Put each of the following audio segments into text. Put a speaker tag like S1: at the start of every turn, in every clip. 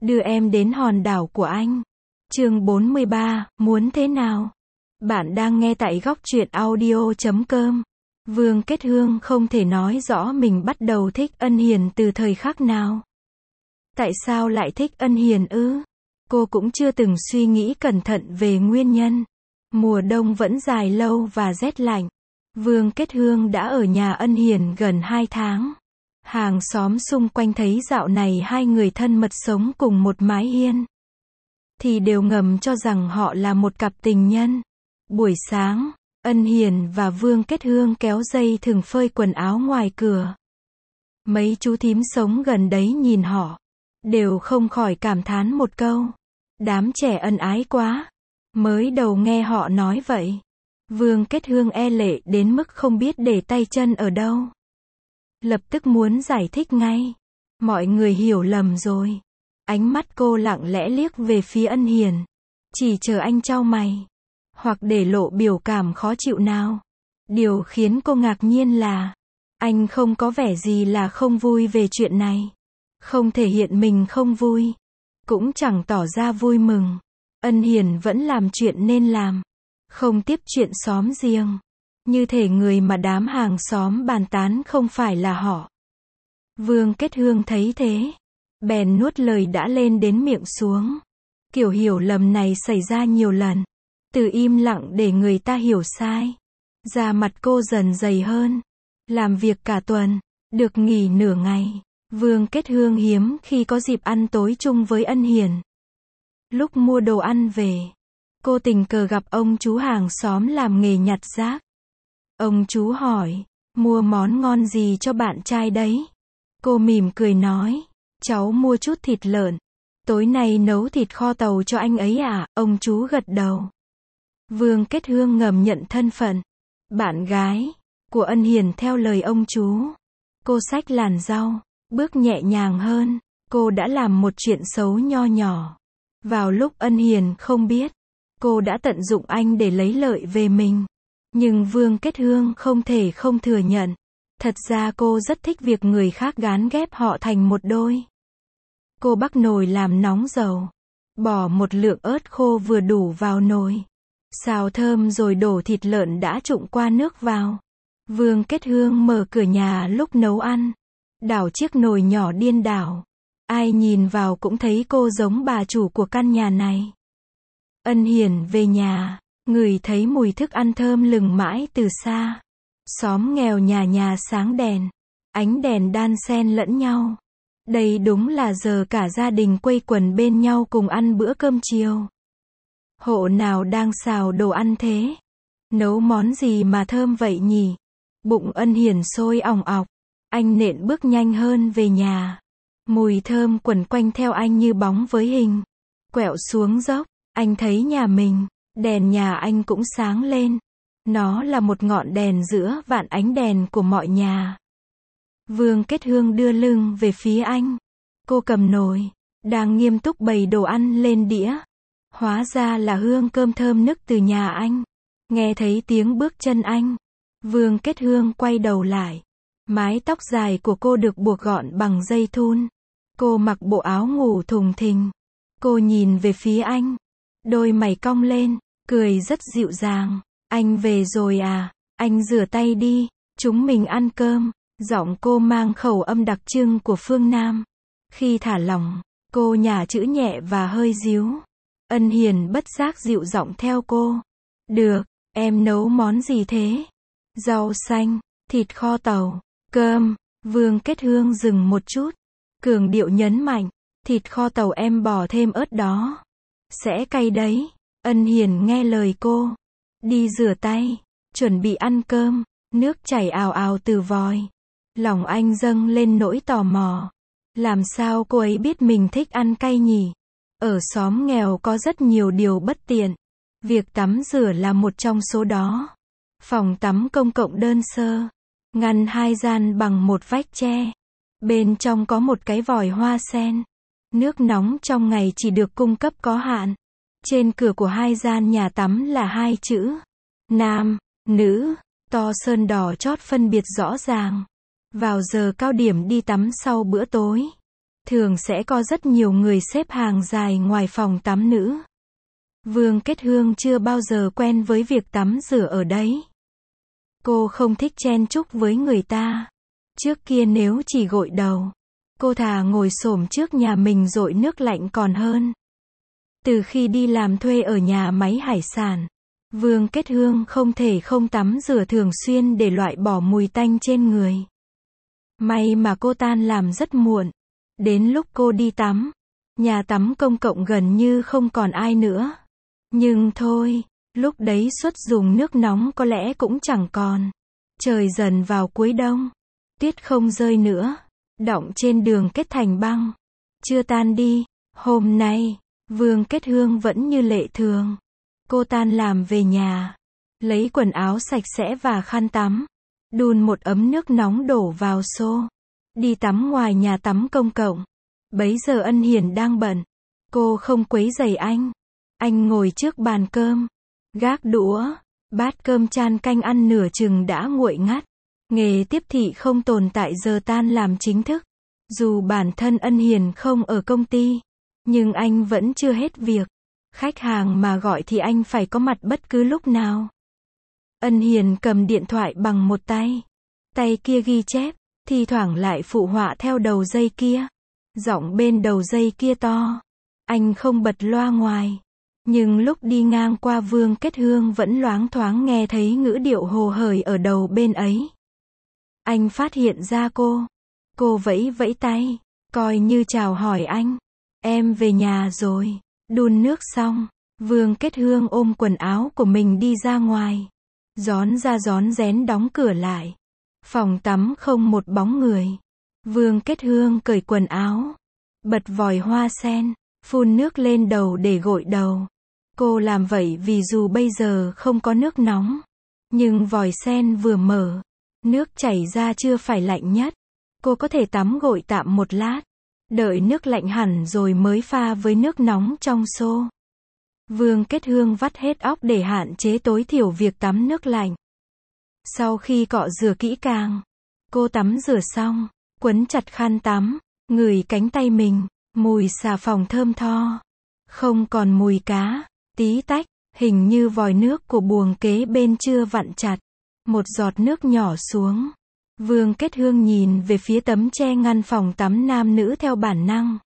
S1: Đưa em đến hòn đảo của anh. Chương 43, muốn thế nào? Bạn đang nghe tại góc truyện audio.com. Vương Kết Hương không thể nói rõ mình bắt đầu thích Ân Hiền từ thời khắc nào. Tại sao lại thích Ân Hiền ư? Cô cũng chưa từng suy nghĩ cẩn thận về nguyên nhân. Mùa đông vẫn dài lâu và rét lạnh. Vương Kết Hương đã ở nhà Ân Hiền gần 2 tháng. Hàng xóm xung quanh thấy dạo này hai người thân mật sống cùng một mái hiên, thì đều ngầm cho rằng họ là một cặp tình nhân. Buổi sáng, Ân Hiền và Vương Kết Hương kéo dây thừng phơi quần áo ngoài cửa. Mấy chú thím sống gần đấy nhìn họ, đều không khỏi cảm thán một câu. Đám trẻ ân ái quá. Mới đầu nghe họ nói vậy, Vương Kết Hương e lệ đến mức không biết để tay chân ở đâu. Lập tức muốn giải thích ngay. Mọi người hiểu lầm rồi. Ánh mắt cô lặng lẽ liếc về phía Ân Hiền. Chỉ chờ anh chau mày, hoặc để lộ biểu cảm khó chịu nào. Điều khiến cô ngạc nhiên là, anh không có vẻ gì là không vui về chuyện này. Không thể hiện mình không vui, cũng chẳng tỏ ra vui mừng. Ân Hiền vẫn làm chuyện nên làm, không tiếp chuyện xóm riêng. Như thể người mà đám hàng xóm bàn tán không phải là họ. Vương Kết Hương thấy thế, bèn nuốt lời đã lên đến miệng xuống. Kiểu hiểu lầm này xảy ra nhiều lần. Từ im lặng để người ta hiểu sai, da mặt cô dần dày hơn. Làm việc cả tuần, được nghỉ nửa ngày. Vương Kết Hương hiếm khi có dịp ăn tối chung với Ân Hiền. Lúc mua đồ ăn về, cô tình cờ gặp ông chú hàng xóm làm nghề nhặt rác. Ông chú hỏi, mua món ngon gì cho bạn trai đấy? Cô mỉm cười nói, cháu mua chút thịt lợn. Tối nay nấu thịt kho tàu cho anh ấy à? Ông chú gật đầu. Vương Kết Hương ngầm nhận thân phận bạn gái của Ân Hiền theo lời ông chú. Cô xách làn rau, bước nhẹ nhàng hơn. Cô đã làm một chuyện xấu nho nhỏ. Vào lúc Ân Hiền không biết, cô đã tận dụng anh để lấy lợi về mình. Nhưng Vương Kết Hương không thể không thừa nhận. Thật ra cô rất thích việc người khác gán ghép họ thành một đôi. Cô bắc nồi làm nóng dầu, bỏ một lượng ớt khô vừa đủ vào nồi. Xào thơm rồi đổ thịt lợn đã trụng qua nước vào. Vương Kết Hương mở cửa nhà lúc nấu ăn, đảo chiếc nồi nhỏ điên đảo. Ai nhìn vào cũng thấy cô giống bà chủ của căn nhà này. Ân Hiền về nhà, ngửi thấy mùi thức ăn thơm lừng mãi từ xa. Xóm nghèo nhà nhà sáng đèn, ánh đèn đan xen lẫn nhau. Đây đúng là giờ cả gia đình quây quần bên nhau cùng ăn bữa cơm chiều. Hộ nào đang xào đồ ăn thế? Nấu món gì mà thơm vậy nhỉ? Bụng Ân Hiền sôi ỏng ọc. Anh nện bước nhanh hơn về nhà. Mùi thơm quẩn quanh theo anh như bóng với hình. Quẹo xuống dốc, anh thấy nhà mình, đèn nhà anh cũng sáng lên. Nó là một ngọn đèn giữa vạn ánh đèn của mọi nhà. Vương Kết Hương đưa lưng về phía anh. Cô cầm nồi, đang nghiêm túc bày đồ ăn lên đĩa. Hóa ra là hương cơm thơm nức từ nhà anh. Nghe thấy tiếng bước chân anh, Vương Kết Hương quay đầu lại. Mái tóc dài của cô được buộc gọn bằng dây thun. Cô mặc bộ áo ngủ thùng thình. Cô nhìn về phía anh, đôi mày cong lên, cười rất dịu dàng. Anh về rồi à? Anh rửa tay đi, chúng mình ăn cơm. Giọng cô mang khẩu âm đặc trưng của phương Nam. Khi thả lỏng, cô nhả chữ nhẹ và hơi ríu. Ân Hiền bất giác dịu giọng theo cô. Được, em nấu món gì thế? Rau xanh, thịt kho tàu, cơm. Vương Kết Hương dừng một chút, cường điệu nhấn mạnh, thịt kho tàu em bỏ thêm ớt đó. Sẽ cay đấy. Ân Hiền nghe lời cô, đi rửa tay, chuẩn bị ăn cơm. Nước chảy ào ào từ vòi. Lòng anh dâng lên nỗi tò mò. Làm sao cô ấy biết mình thích ăn cay nhỉ? Ở xóm nghèo có rất nhiều điều bất tiện. Việc tắm rửa là một trong số đó. Phòng tắm công cộng đơn sơ, ngăn hai gian bằng một vách tre. Bên trong có một cái vòi hoa sen. Nước nóng trong ngày chỉ được cung cấp có hạn. Trên cửa của hai gian nhà tắm là hai chữ nam, nữ, to sơn đỏ chót phân biệt rõ ràng. Vào giờ cao điểm đi tắm sau bữa tối, thường sẽ có rất nhiều người xếp hàng dài ngoài phòng tắm nữ. Vương Kết Hương chưa bao giờ quen với việc tắm rửa ở đấy. Cô không thích chen chúc với người ta. Trước kia nếu chỉ gội đầu, cô thà ngồi xổm trước nhà mình dội nước lạnh còn hơn. Từ khi đi làm thuê ở nhà máy hải sản, Vương Kết Hương không thể không tắm rửa thường xuyên để loại bỏ mùi tanh trên người. May mà cô tan làm rất muộn. Đến lúc cô đi tắm, nhà tắm công cộng gần như không còn ai nữa. Nhưng thôi, lúc đấy suất dùng nước nóng có lẽ cũng chẳng còn. Trời dần vào cuối đông, tuyết không rơi nữa, đọng trên đường kết thành băng. Chưa tan đi, hôm nay, Vương Kết Hương vẫn như lệ thường. Cô tan làm về nhà, lấy quần áo sạch sẽ và khăn tắm, đun một ấm nước nóng đổ vào xô, đi tắm ngoài nhà tắm công cộng. Bấy giờ Ân Hiển đang bận, cô không quấy rầy anh. Anh ngồi trước bàn cơm, gác đũa, bát cơm chan canh ăn nửa chừng đã nguội ngắt. Nghề tiếp thị không tồn tại giờ tan làm chính thức. Dù bản thân Ân Hiển không ở công ty, nhưng anh vẫn chưa hết việc. Khách hàng mà gọi thì anh phải có mặt bất cứ lúc nào. Ân Hiển cầm điện thoại bằng một tay, tay kia ghi chép, thi thoảng lại phụ họa theo đầu dây kia. Giọng bên đầu dây kia to. Anh không bật loa ngoài. Nhưng lúc đi ngang qua Vương Kết Hương vẫn loáng thoáng nghe thấy ngữ điệu hồ hởi ở đầu bên ấy. Anh phát hiện ra cô. Cô vẫy vẫy tay, coi như chào hỏi anh. Em về nhà rồi. Đun nước xong, Vương Kết Hương ôm quần áo của mình đi ra ngoài. Rón ra rón rén đóng cửa lại. Phòng tắm không một bóng người. Vương Kết Hương cởi quần áo, bật vòi hoa sen, phun nước lên đầu để gội đầu. Cô làm vậy vì dù bây giờ không có nước nóng, nhưng vòi sen vừa mở, nước chảy ra chưa phải lạnh nhất. Cô có thể tắm gội tạm một lát, đợi nước lạnh hẳn rồi mới pha với nước nóng trong xô. Vương Kết Hương vắt hết óc để hạn chế tối thiểu việc tắm nước lạnh. Sau khi cọ rửa kỹ càng, cô tắm rửa xong, quấn chặt khăn tắm, ngửi cánh tay mình, mùi xà phòng thơm tho. Không còn mùi cá, tí tách, hình như vòi nước của buồng kế bên chưa vặn chặt. Một giọt nước nhỏ xuống. Vương Kết Hương nhìn về phía tấm che ngăn phòng tắm nam nữ theo bản năng.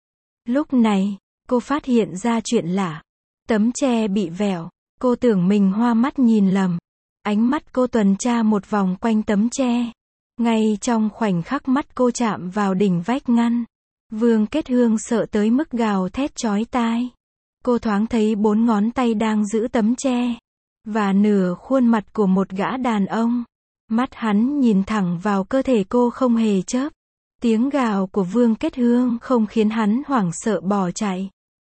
S1: Lúc này, cô phát hiện ra chuyện lạ. Tấm che bị vẹo, cô tưởng mình hoa mắt nhìn lầm. Ánh mắt cô tuần tra một vòng quanh tấm che. Ngay trong khoảnh khắc mắt cô chạm vào đỉnh vách ngăn, Vương Kết Hương sợ tới mức gào thét chói tai. Cô thoáng thấy 4 ngón tay đang giữ tấm che, và nửa khuôn mặt của một gã đàn ông. Mắt hắn nhìn thẳng vào cơ thể cô không hề chớp. Tiếng gào của Vương Kết Hương không khiến hắn hoảng sợ bỏ chạy.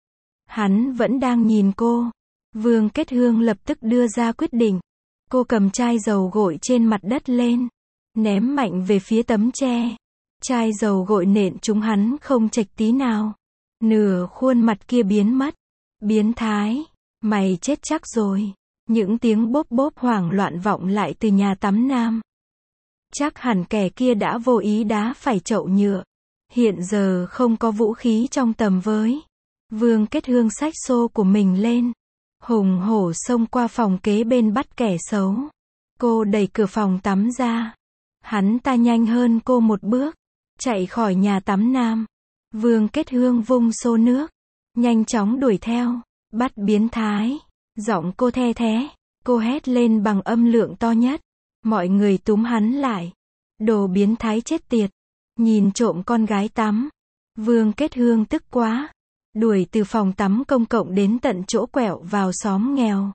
S1: Hắn vẫn đang nhìn cô. Vương Kết Hương lập tức đưa ra quyết định. Cô cầm chai dầu gội trên mặt đất lên, ném mạnh về phía tấm che. Chai dầu gội nện trúng hắn không chệch tí nào. Nửa khuôn mặt kia biến mất. Biến thái, mày chết chắc rồi. Những tiếng bốp bốp hoảng loạn vọng lại từ nhà tắm nam. Chắc hẳn kẻ kia đã vô ý đá phải chậu nhựa. Hiện giờ không có vũ khí trong tầm với. Vương Kết Hương xách xô của mình lên, hùng hổ xông qua phòng kế bên bắt kẻ xấu. Cô đẩy cửa phòng tắm ra. Hắn ta nhanh hơn cô một bước, chạy khỏi nhà tắm nam. Vương Kết Hương vung xô nước, nhanh chóng đuổi theo, bắt biến thái. Giọng cô the thé, cô hét lên bằng âm lượng to nhất. Mọi người túm hắn lại. Đồ biến thái chết tiệt, nhìn trộm con gái tắm. Vương Kết Hương tức quá, đuổi từ phòng tắm công cộng đến tận chỗ quẹo vào xóm nghèo.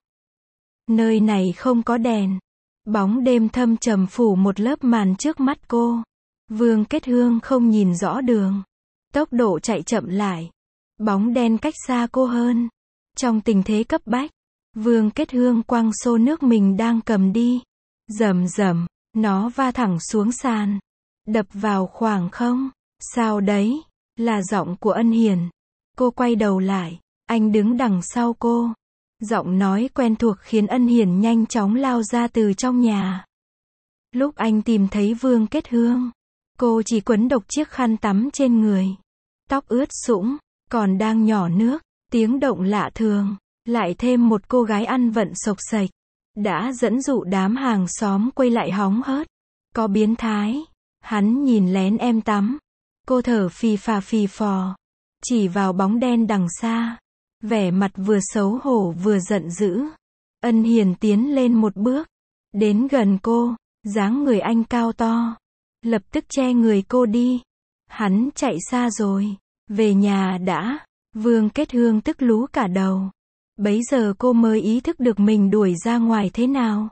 S1: Nơi này không có đèn, bóng đêm thâm trầm phủ một lớp màn trước mắt cô. Vương Kết Hương không nhìn rõ đường, tốc độ chạy chậm lại. Bóng đen cách xa cô hơn. Trong tình thế cấp bách, Vương Kết Hương quăng xô nước mình đang cầm đi. Rầm rầm, nó va thẳng xuống sàn, đập vào khoảng không. Sao đấy? Là giọng của Ân Hiển. Cô quay đầu lại, anh đứng đằng sau cô. Giọng nói quen thuộc khiến Ân Hiển nhanh chóng lao ra từ trong nhà. Lúc anh tìm thấy Vương Kết Hương, cô chỉ quấn độc chiếc khăn tắm trên người. tóc ướt sũng, còn đang nhỏ nước, tiếng động lạ thường, lại thêm một cô gái ăn vận xộc xệch, đã dẫn dụ đám hàng xóm quay lại hóng hớt. Có biến thái. Hắn nhìn lén em tắm. Cô thở phì phò, chỉ vào bóng đen đằng xa, vẻ mặt vừa xấu hổ vừa giận dữ. Ân Hiền tiến lên một bước, đến gần cô, dáng người anh cao to, lập tức che người cô đi. Hắn chạy xa rồi, về nhà đã. Vương Kết Hương tức lú cả đầu. Bấy giờ cô mới ý thức được mình đuổi ra ngoài thế nào.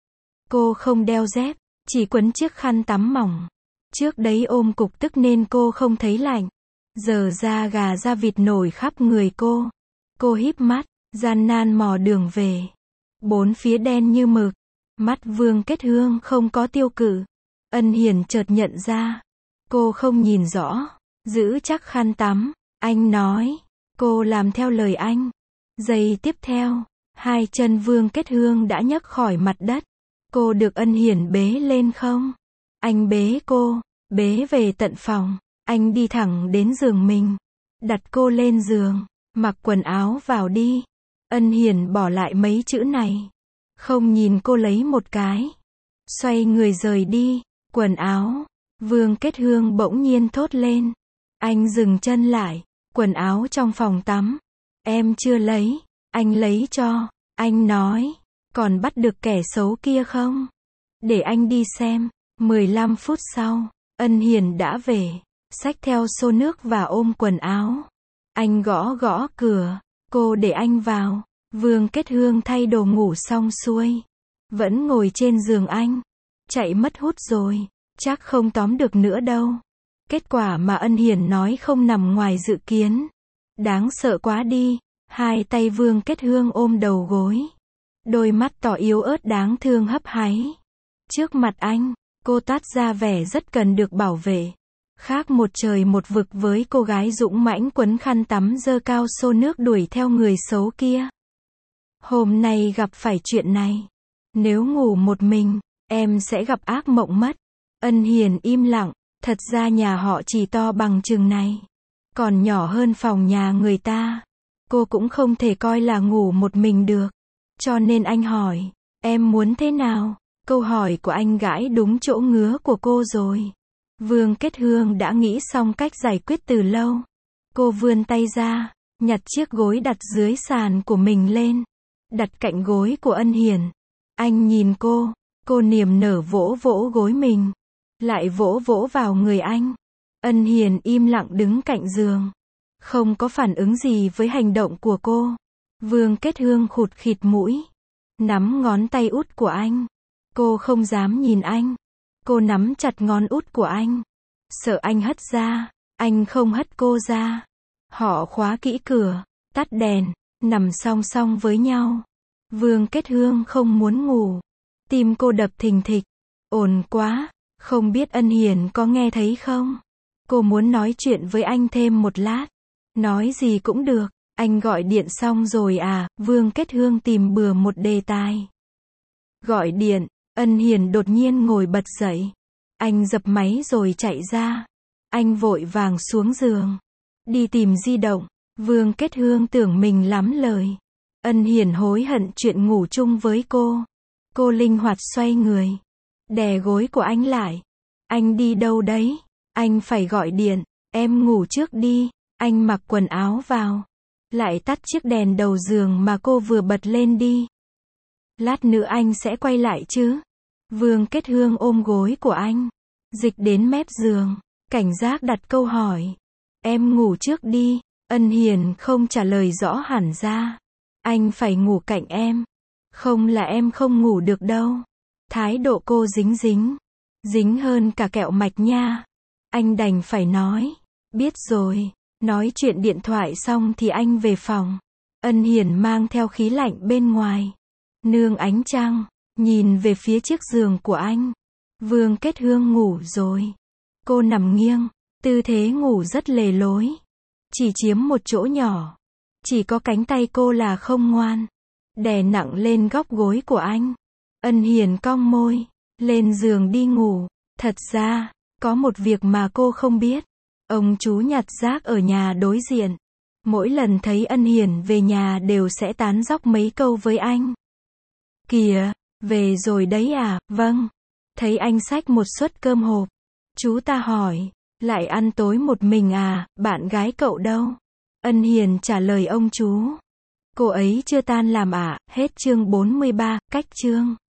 S1: Cô không đeo dép, chỉ quấn chiếc khăn tắm mỏng. Trước đấy ôm cục tức nên cô không thấy lạnh. Giờ da gà da vịt nổi khắp người cô. Cô híp mắt, gian nan mò đường về. Bốn phía đen như mực. Mắt Vương Kết Hương không có tiêu cự. Ân Hiền chợt nhận ra. Cô không nhìn rõ. Giữ chắc khăn tắm. Anh nói. Cô làm theo lời anh. Giây tiếp theo, hai chân Vương Kết Hương đã nhấc khỏi mặt đất. Cô được Ân Hiền bế lên không? Anh bế cô, bế về tận phòng. Anh đi thẳng đến giường mình. Đặt cô lên giường, mặc quần áo vào đi. Ân Hiền bỏ lại mấy chữ này. Không nhìn cô lấy một cái. Xoay người rời đi, quần áo. Vương Kết Hương bỗng nhiên thốt lên. Anh dừng chân lại, quần áo trong phòng tắm. Em chưa lấy, anh lấy cho. Anh nói, còn bắt được kẻ xấu kia không? Để anh đi xem. 15 phút sau, Ân Hiền đã về, xách theo xô nước và ôm quần áo. Anh gõ gõ cửa, cô để anh vào. Vương Kết Hương thay đồ ngủ xong xuôi, vẫn ngồi trên giường anh. Chạy mất hút rồi, chắc không tóm được nữa đâu. Kết quả mà Ân Hiền nói không nằm ngoài dự kiến. Đáng sợ quá đi. Hai tay Vương Kết Hương ôm đầu gối. Đôi mắt tỏ yếu ớt đáng thương hấp háy. Trước mặt anh, cô toát ra vẻ rất cần được bảo vệ. Khác một trời một vực với cô gái dũng mãnh quấn khăn tắm dơ cao xô nước đuổi theo người xấu kia. Hôm nay gặp phải chuyện này. Nếu ngủ một mình, em sẽ gặp ác mộng mất. Ân Hiền im lặng. Thật ra nhà họ chỉ to bằng chừng này. Còn nhỏ hơn phòng nhà người ta. Cô cũng không thể coi là ngủ một mình được. Cho nên anh hỏi, em muốn thế nào? Câu hỏi của anh gãi đúng chỗ ngứa của cô rồi. Vương Kết Hương đã nghĩ xong cách giải quyết từ lâu. Cô vươn tay ra, nhặt chiếc gối đặt dưới sàn của mình lên. Đặt cạnh gối của Ân Hiền. Anh nhìn cô niềm nở vỗ vỗ gối mình. Lại vỗ vỗ vào người anh. Ân Hiền im lặng đứng cạnh giường. Không có phản ứng gì với hành động của cô. Vương Kết Hương khụt khịt mũi. Nắm ngón tay út của anh. Cô không dám nhìn anh. Cô nắm chặt ngón út của anh. Sợ anh hất ra. Anh không hất cô ra. Họ khóa kỹ cửa, tắt đèn, nằm song song với nhau. Vương Kết Hương không muốn ngủ. Tim cô đập thình thịch. Ồn quá. Không biết Ân Hiền có nghe thấy không? Cô muốn nói chuyện với anh thêm một lát. Nói gì cũng được. Anh gọi điện xong rồi à? Vương Kết Hương tìm bừa một đề tài. Gọi điện. Ân Hiền đột nhiên ngồi bật dậy. Anh dập máy rồi chạy ra. Anh vội vàng xuống giường. Đi tìm di động. Vương Kết Hương tưởng mình lắm lời. Ân Hiền hối hận chuyện ngủ chung với cô. Cô linh hoạt xoay người. Đè gối của anh lại. Anh đi đâu đấy? Anh phải gọi điện. Em ngủ trước đi. Anh mặc quần áo vào. Lại tắt chiếc đèn đầu giường mà cô vừa bật lên đi. Lát nữa anh sẽ quay lại chứ? Vương Kết Hương ôm gối của anh. Dịch đến mép giường. Cảnh giác đặt câu hỏi. Em ngủ trước đi. Ân Hiền không trả lời rõ hẳn ra. Anh phải ngủ cạnh em. Không là em không ngủ được đâu. Thái độ cô dính hơn cả kẹo mạch nha. Anh đành phải nói. Biết rồi. Nói chuyện điện thoại xong thì anh về phòng. Ân Hiền mang theo khí lạnh bên ngoài. Nương ánh trăng, nhìn về phía chiếc giường của anh. Vương Kết Hương ngủ rồi. Cô nằm nghiêng, tư thế ngủ rất lề lối. Chỉ chiếm một chỗ nhỏ. Chỉ có cánh tay cô là không ngoan. Đè nặng lên góc gối của anh. Ân Hiền cong môi, lên giường đi ngủ. Thật ra, có một việc mà cô không biết. Ông chú nhặt rác ở nhà đối diện. Mỗi lần thấy Ân Hiển về nhà đều sẽ tán dóc mấy câu với anh. Kìa, về rồi đấy à, vâng. Thấy anh xách một suất cơm hộp. Chú ta hỏi, lại ăn tối một mình à, bạn gái cậu đâu? Ân Hiển trả lời ông chú. Cô ấy chưa tan làm ạ, hết chương 43, cách chương.